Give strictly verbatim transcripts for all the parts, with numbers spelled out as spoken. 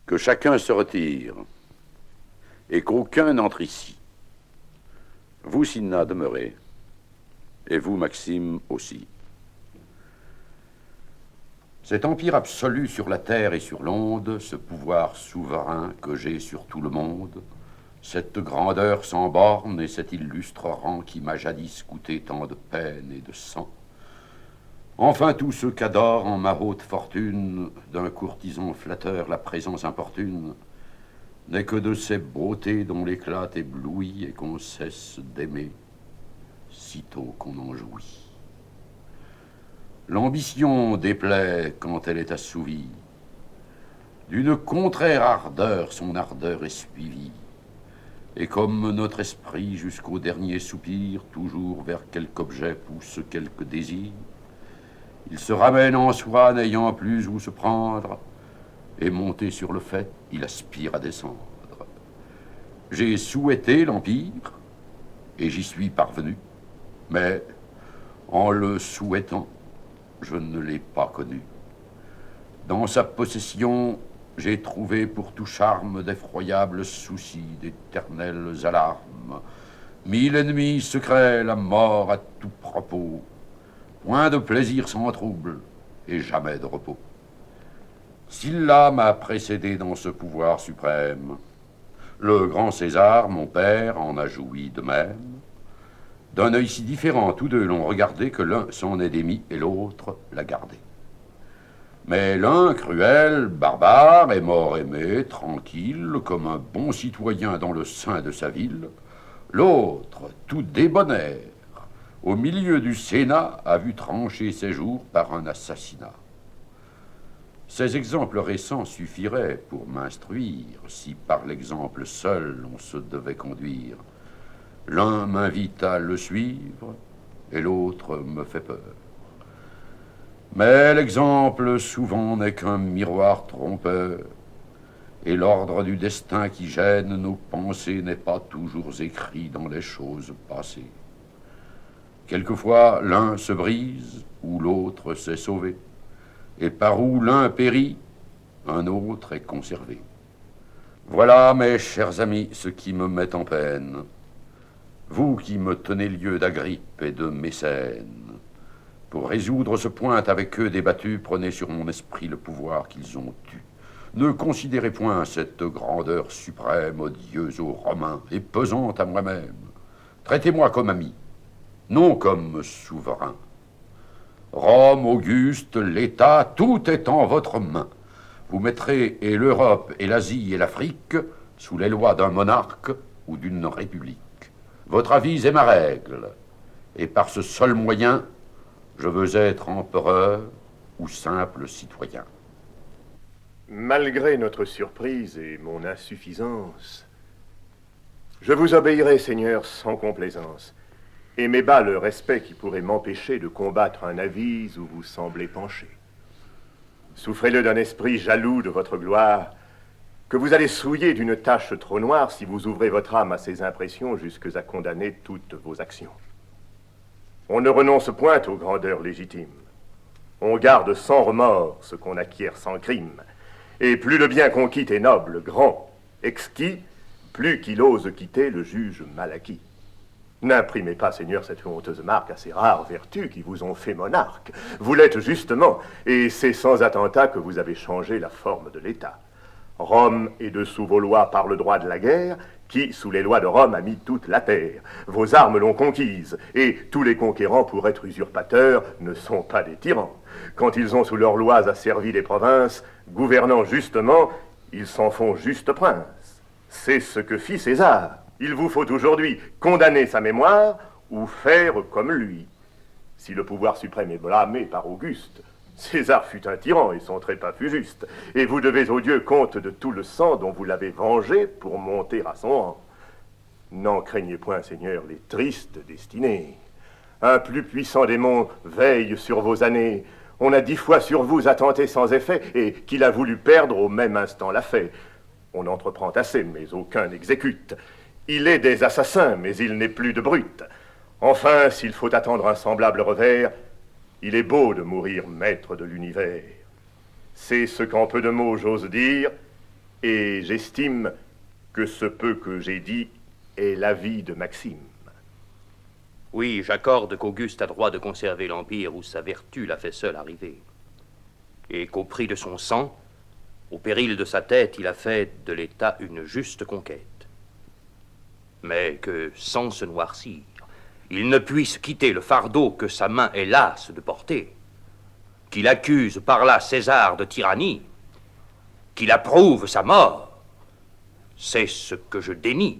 Que chacun se retire, et qu'aucun n'entre ici. Vous, Cinna, demeurez, et vous, Maxime, aussi. Cet empire absolu sur la terre et sur l'onde, ce pouvoir souverain que j'ai sur tout le monde, cette grandeur sans borne et cet illustre rang qui m'a jadis coûté tant de peine et de sang, enfin tout ce qu'adore en ma haute fortune d'un courtisan flatteur la présence importune, n'est que de ces beautés dont l'éclat éblouit et qu'on cesse d'aimer, sitôt qu'on en jouit. L'ambition déplaît quand elle est assouvie, d'une contraire ardeur son ardeur est suivie, et comme notre esprit jusqu'au dernier soupir, toujours vers quelque objet pousse quelque désir, il se ramène en soi n'ayant plus où se prendre, et monté sur le fait, il aspire à descendre. J'ai souhaité l'empire, et j'y suis parvenu, mais en le souhaitant, je ne l'ai pas connu. Dans sa possession, j'ai trouvé pour tout charme d'effroyables soucis, d'éternelles alarmes, mille ennemis secrets, la mort à tout propos, point de plaisir sans trouble et jamais de repos. Sylla m'a précédé dans ce pouvoir suprême. Le grand César, mon père, en a joui de même. D'un œil si différent, tous deux l'ont regardé que l'un s'en est démis et l'autre l'a gardé. Mais l'un, cruel, barbare, est mort aimé, tranquille, comme un bon citoyen dans le sein de sa ville. L'autre, tout débonnaire, au milieu du Sénat, a vu trancher ses jours par un assassinat. Ces exemples récents suffiraient pour m'instruire, si par l'exemple seul on se devait conduire. L'un m'invite à le suivre, et l'autre me fait peur. Mais l'exemple souvent n'est qu'un miroir trompeur, et l'ordre du destin qui gêne nos pensées n'est pas toujours écrit dans les choses passées. Quelquefois l'un se brise, ou l'autre s'est sauvé, et par où l'un périt, un autre est conservé. Voilà, mes chers amis, ce qui me met en peine. Vous qui me tenez lieu d'Agrippe et de Mécène, pour résoudre ce point avec eux débattu, prenez sur mon esprit le pouvoir qu'ils ont eu. Ne considérez point cette grandeur suprême, odieuse aux Romains et pesante à moi-même. Traitez-moi comme ami, non comme souverain. Rome, Auguste, l'État, tout est en votre main. Vous mettrez et l'Europe et l'Asie et l'Afrique sous les lois d'un monarque ou d'une république. Votre avis est ma règle, et par ce seul moyen, je veux être empereur ou simple citoyen. Malgré notre surprise et mon insuffisance, je vous obéirai, Seigneur, sans complaisance, et m'ébat le respect qui pourrait m'empêcher de combattre un avis où vous semblez pencher. Souffrez-le d'un esprit jaloux de votre gloire, que vous allez souiller d'une tache trop noire si vous ouvrez votre âme à ces impressions jusque à condamner toutes vos actions. On ne renonce point aux grandeurs légitimes. On garde sans remords ce qu'on acquiert sans crime. Et plus le bien qu'on quitte est noble, grand, exquis, plus qu'il ose quitter le juge mal acquis. N'imprimez pas, Seigneur, cette honteuse marque à ces rares vertus qui vous ont fait monarque. Vous l'êtes justement, et c'est sans attentat que vous avez changé la forme de l'État. Rome est dessous vos lois par le droit de la guerre, qui, sous les lois de Rome, a mis toute la terre. Vos armes l'ont conquise, et tous les conquérants, pour être usurpateurs, ne sont pas des tyrans. Quand ils ont sous leurs lois asservi les provinces, gouvernant justement, ils s'en font juste princes. C'est ce que fit César. Il vous faut aujourd'hui condamner sa mémoire ou faire comme lui. Si le pouvoir suprême est blâmé par Auguste, César fut un tyran et son trépas fut juste, et vous devez aux dieux compte de tout le sang dont vous l'avez vengé pour monter à son rang. N'en craignez point, Seigneur, les tristes destinées. Un plus puissant démon veille sur vos années. On a dix fois sur vous attenté sans effet, et qu'il a voulu perdre au même instant l'a fait. On entreprend assez, mais aucun n'exécute. Il est des assassins, mais il n'est plus de brutes. Enfin, s'il faut attendre un semblable revers, il est beau de mourir maître de l'univers. C'est ce qu'en peu de mots j'ose dire, Et j'estime que ce peu que j'ai dit est l'avis de Maxime. Oui, j'accorde qu'Auguste a droit de conserver l'Empire où sa vertu l'a fait seul arriver. Et qu'au prix de son sang, au péril de sa tête, il a fait de l'État une juste conquête. Mais que, sans se noircir, il ne puisse quitter le fardeau que sa main est lasse de porter, qu'il accuse par là César de tyrannie, qu'il approuve sa mort, c'est ce que je dénie.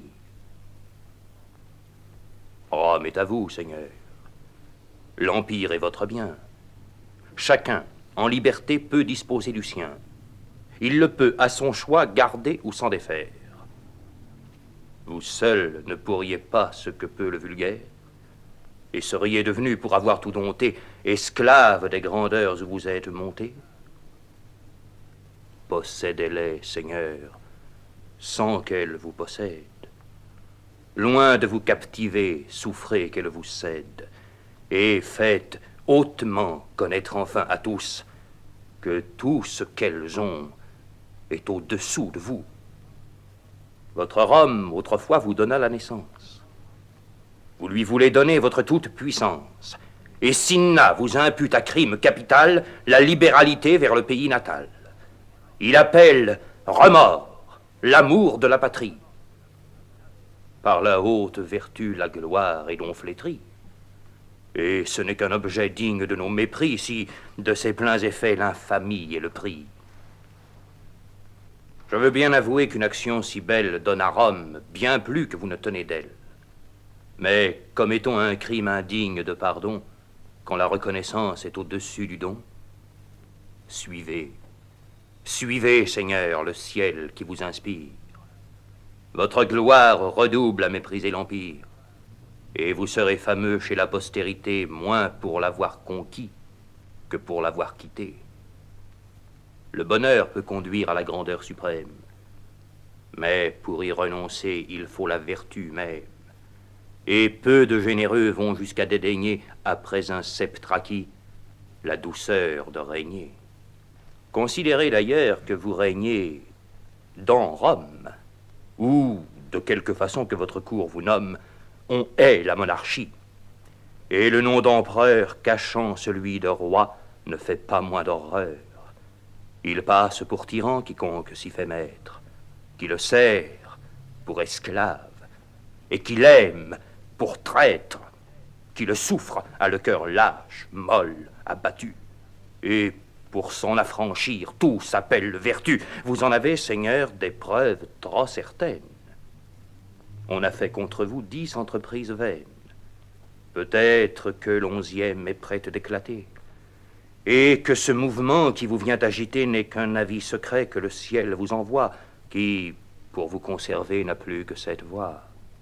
Rome est à vous, Seigneur. L'Empire est votre bien. Chacun, en liberté, peut disposer du sien. Il le peut, à son choix, garder ou s'en défaire. Vous seul ne pourriez pas ce que peut le vulgaire, et seriez devenu, pour avoir tout dompté, esclave des grandeurs où vous êtes monté. Possédez-les, Seigneur, sans qu'elles vous possèdent. Loin de vous captiver, souffrez qu'elles vous cèdent, et faites hautement connaître enfin à tous que tout ce qu'elles ont est au-dessous de vous. Votre Rome, autrefois, vous donna la naissance. Vous lui voulez donner votre toute-puissance, et Cinna vous impute à crime capital la libéralité vers le pays natal. Il appelle remords l'amour de la patrie. Par la haute vertu, la gloire est donc flétrie. Et ce n'est qu'un objet digne de nos mépris si, de ses pleins effets, l'infamie est le prix. Je veux bien avouer qu'une action si belle donne à Rome bien plus que vous ne tenez d'elle. Mais commettons un crime indigne de pardon quand la reconnaissance est au-dessus du don? Suivez, suivez, Seigneur, le ciel qui vous inspire. Votre gloire redouble à mépriser l'Empire, et vous serez fameux chez la postérité moins pour l'avoir conquis que pour l'avoir quitté. Le bonheur peut conduire à la grandeur suprême, mais pour y renoncer, il faut la vertu même. Et peu de généreux vont jusqu'à dédaigner, après un sceptre acquis, la douceur de régner. Considérez d'ailleurs que vous régnez dans Rome, où, de quelque façon que votre cour vous nomme, on hait la monarchie. Et le nom d'empereur cachant celui de roi ne fait pas moins d'horreur. Il passe pour tyran quiconque s'y fait maître, qui le sert pour esclave, et qui l'aime pour traître, qui le souffre a le cœur lâche, molle, abattu. Et pour s'en affranchir, tout s'appelle vertu. Vous en avez, Seigneur, des preuves trop certaines. On a fait contre vous dix entreprises vaines. Peut-être que l'onzième est prête d'éclater, et que ce mouvement qui vous vient agiter n'est qu'un avis secret que le ciel vous envoie, qui, pour vous conserver, n'a plus que cette voie.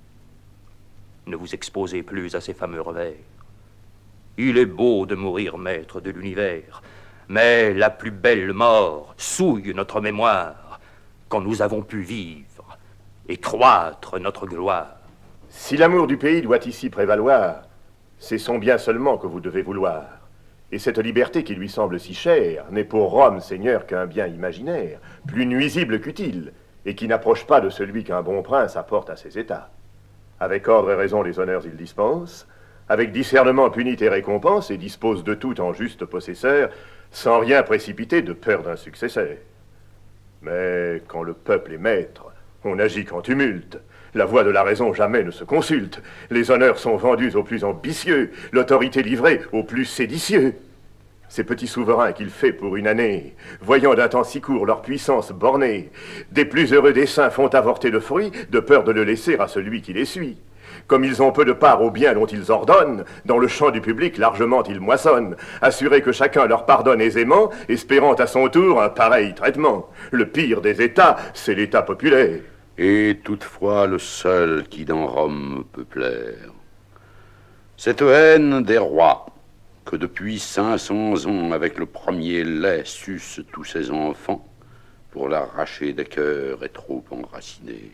Ne vous exposez plus à ces fameux revers. Il est beau de mourir maître de l'univers, mais la plus belle mort souille notre mémoire quand nous avons pu vivre et croître notre gloire. Si l'amour du pays doit ici prévaloir, c'est son bien seulement que vous devez vouloir. Et cette liberté qui lui semble si chère n'est pour Rome, Seigneur, qu'un bien imaginaire, plus nuisible qu'utile, et qui n'approche pas de celui qu'un bon prince apporte à ses états. Avec ordre et raison les honneurs il dispense, avec discernement punit et récompense, et dispose de tout en juste possesseur, sans rien précipiter de peur d'un successeur. Mais quand le peuple est maître, on agit qu'en tumulte. La voix de la raison jamais ne se consulte. Les honneurs sont vendus aux plus ambitieux, l'autorité livrée aux plus séditieux. Ces petits souverains qu'il fait pour une année, voyant d'un temps si court leur puissance bornée, des plus heureux desseins font avorter le fruit, de peur de le laisser à celui qui les suit. Comme ils ont peu de part au bien dont ils ordonnent, dans le champ du public largement ils moissonnent, assurés que chacun leur pardonne aisément, espérant à son tour un pareil traitement. Le pire des États, c'est l'État populaire. Et toutefois le seul qui dans Rome peut plaire. Cette haine des rois, que depuis cinq cents ans avec le premier lait sucent tous ses enfants, pour l'arracher des cœurs est trop enracinée.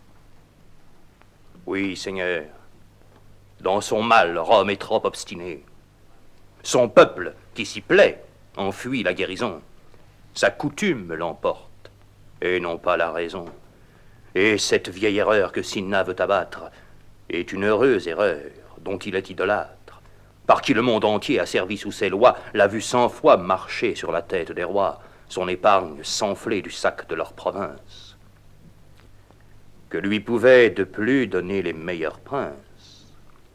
Oui, Seigneur, dans son mal, Rome est trop obstinée. Son peuple, qui s'y plaît, en fuit la guérison. Sa coutume l'emporte, et non pas la raison. Et cette vieille erreur que Cinna veut abattre est une heureuse erreur dont il est idolâtre, par qui le monde entier a servi sous ses lois, l'a vu cent fois marcher sur la tête des rois, son épargne s'enfler du sac de leur province. Que lui pouvaient de plus donner les meilleurs princes?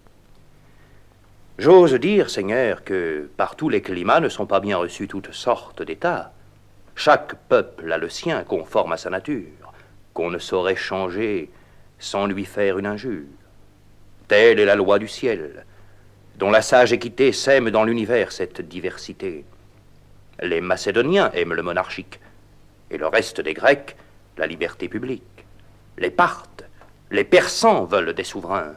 J'ose dire, Seigneur, que par tous les climats ne sont pas bien reçus toutes sortes d'états. Chaque peuple a le sien conforme à sa nature, qu'on ne saurait changer sans lui faire une injure. Telle est la loi du ciel, dont la sage équité sème dans l'univers cette diversité. Les Macédoniens aiment le monarchique, et le reste des Grecs, la liberté publique. Les Parthes, les Persans veulent des souverains,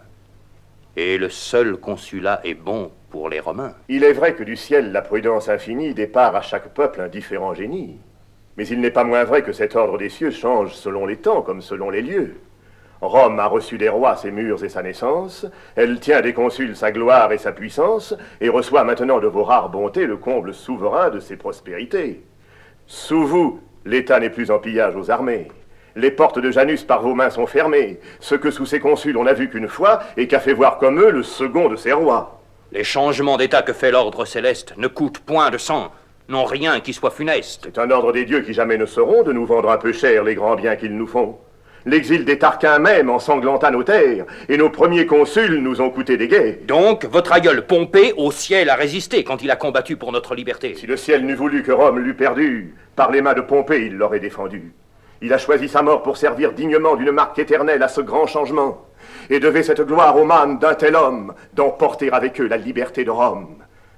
et le seul consulat est bon pour les Romains. Il est vrai que du ciel la prudence infinie départ à chaque peuple un différent génie. Mais il n'est pas moins vrai que cet ordre des cieux change selon les temps comme selon les lieux. Rome a reçu des rois ses murs et sa naissance, elle tient des consuls sa gloire et sa puissance, et reçoit maintenant de vos rares bontés le comble souverain de ses prospérités. Sous vous, l'État n'est plus en pillage aux armées. Les portes de Janus par vos mains sont fermées, ce que sous ces consuls on n'a vu qu'une fois, et qu'a fait voir comme eux le second de ses rois. Les changements d'état que fait l'ordre céleste ne coûtent point de sang, n'ont rien qui soit funeste. C'est un ordre des dieux qui jamais ne sauront de nous vendre un peu cher les grands biens qu'ils nous font. L'exil des Tarquins même ensanglanta nos terres, et nos premiers consuls nous ont coûté des guerres. Donc, votre aïeul Pompée au ciel a résisté quand il a combattu pour notre liberté. Si le ciel n'eût voulu que Rome l'eût perdu, par les mains de Pompée il l'aurait défendu. Il a choisi sa mort pour servir dignement d'une marque éternelle à ce grand changement, et devait cette gloire aux mânes d'un tel homme, d'emporter avec eux la liberté de Rome.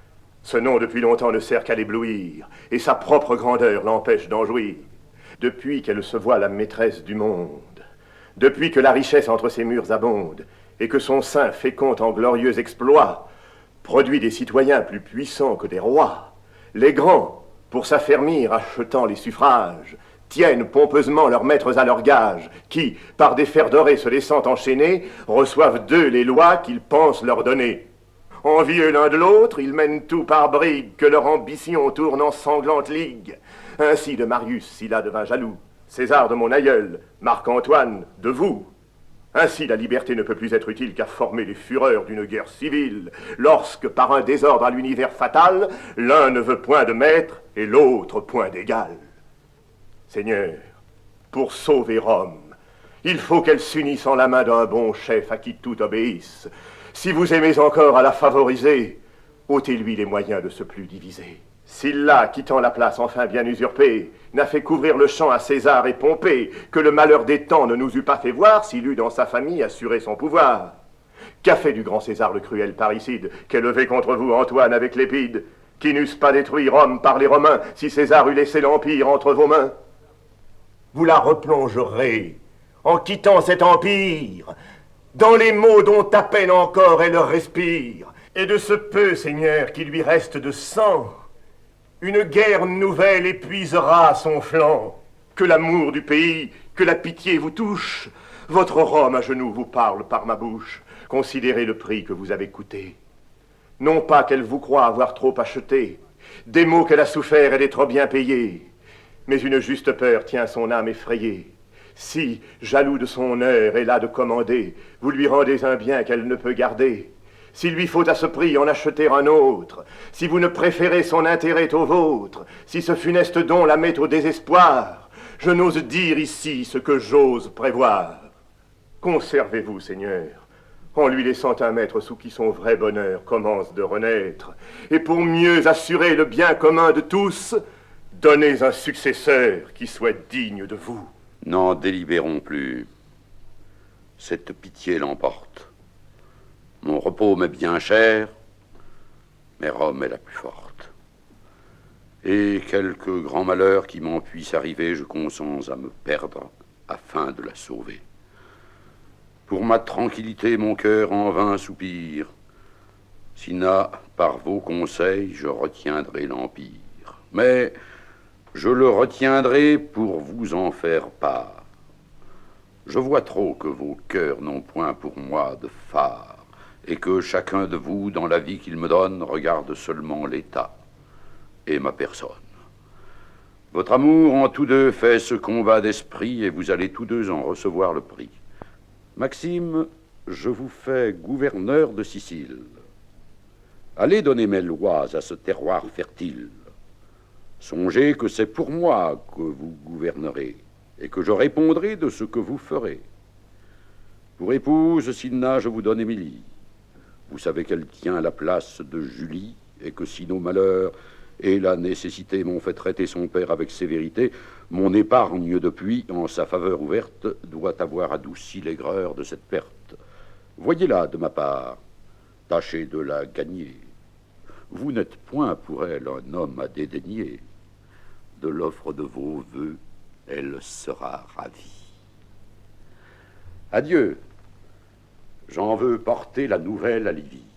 Ce nom depuis longtemps ne sert qu'à l'éblouir, et sa propre grandeur l'empêche d'en jouir. Depuis qu'elle se voit la maîtresse du monde, depuis que la richesse entre ses murs abonde, et que son sein féconde en glorieux exploits, produit des citoyens plus puissants que des rois, les grands, pour s'affermir achetant les suffrages, tiennent pompeusement leurs maîtres à leur gage, qui, par des fers dorés se laissant enchaîner, reçoivent d'eux les lois qu'ils pensent leur donner. Envieux l'un de l'autre, ils mènent tout par brigues, que leur ambition tourne en sanglante ligue. Ainsi de Marius, Sylla devint jaloux, César de mon aïeul, Marc-Antoine de vous. Ainsi la liberté ne peut plus être utile qu'à former les fureurs d'une guerre civile, lorsque, par un désordre à l'univers fatal, l'un ne veut point de maître et l'autre point d'égal. Seigneur, pour sauver Rome, il faut qu'elle s'unisse en la main d'un bon chef à qui tout obéisse. Si vous aimez encore à la favoriser, ôtez-lui les moyens de se plus diviser. Sylla, quittant la place enfin bien usurpée, n'a fait couvrir le champ à César et Pompée, que le malheur des temps ne nous eût pas fait voir s'il eût dans sa famille assuré son pouvoir. Qu'a fait du grand César le cruel parricide, qu'élevé contre vous Antoine avec l'Épide, qui n'eussent pas détruit Rome par les Romains si César eût laissé l'Empire entre vos mains? Vous la replongerez, en quittant cet empire, dans les maux dont à peine encore elle respire, et de ce peu, Seigneur, qui lui reste de sang, une guerre nouvelle épuisera son flanc. Que l'amour du pays, que la pitié vous touche, votre Rome à genoux vous parle par ma bouche. Considérez le prix que vous avez coûté. Non pas qu'elle vous croie avoir trop acheté, des maux qu'elle a souffert et des trop bien payés, mais une juste peur tient son âme effrayée. Si, jaloux de son heure et là de commander, vous lui rendez un bien qu'elle ne peut garder, s'il lui faut à ce prix en acheter un autre, si vous ne préférez son intérêt au vôtre, si ce funeste don la met au désespoir, je n'ose dire ici ce que j'ose prévoir. Conservez-vous, Seigneur, en lui laissant un maître sous qui son vrai bonheur commence de renaître, et pour mieux assurer le bien commun de tous, donnez un successeur qui soit digne de vous. N'en délibérons plus. Cette pitié l'emporte. Mon repos m'est bien cher, mais Rome est la plus forte. Et quelque grand malheur qui m'en puisse arriver, je consens à me perdre afin de la sauver. Pour ma tranquillité, mon cœur en vain soupire. Cinna, par vos conseils, je retiendrai l'Empire. Mais je le retiendrai pour vous en faire part. Je vois trop que vos cœurs n'ont point pour moi de phare, et que chacun de vous, dans la vie qu'il me donne, regarde seulement l'État et ma personne. Votre amour en tous deux fait ce combat d'esprit, et vous allez tous deux en recevoir le prix. Maxime, je vous fais gouverneur de Sicile. Allez donner mes lois à ce terroir fertile. Songez que c'est pour moi que vous gouvernerez, et que je répondrai de ce que vous ferez. Pour épouse, Cinna, je vous donne Émilie. Vous savez qu'elle tient la place de Julie, et que si nos malheurs et la nécessité m'ont fait traiter son père avec sévérité, mon épargne depuis, en sa faveur ouverte, doit avoir adouci l'aigreur de cette perte. Voyez-la de ma part, tâchez de la gagner. Vous n'êtes point pour elle un homme à dédaigner. De l'offre de vos vœux, elle sera ravie. Adieu. J'en veux porter la nouvelle à Livie.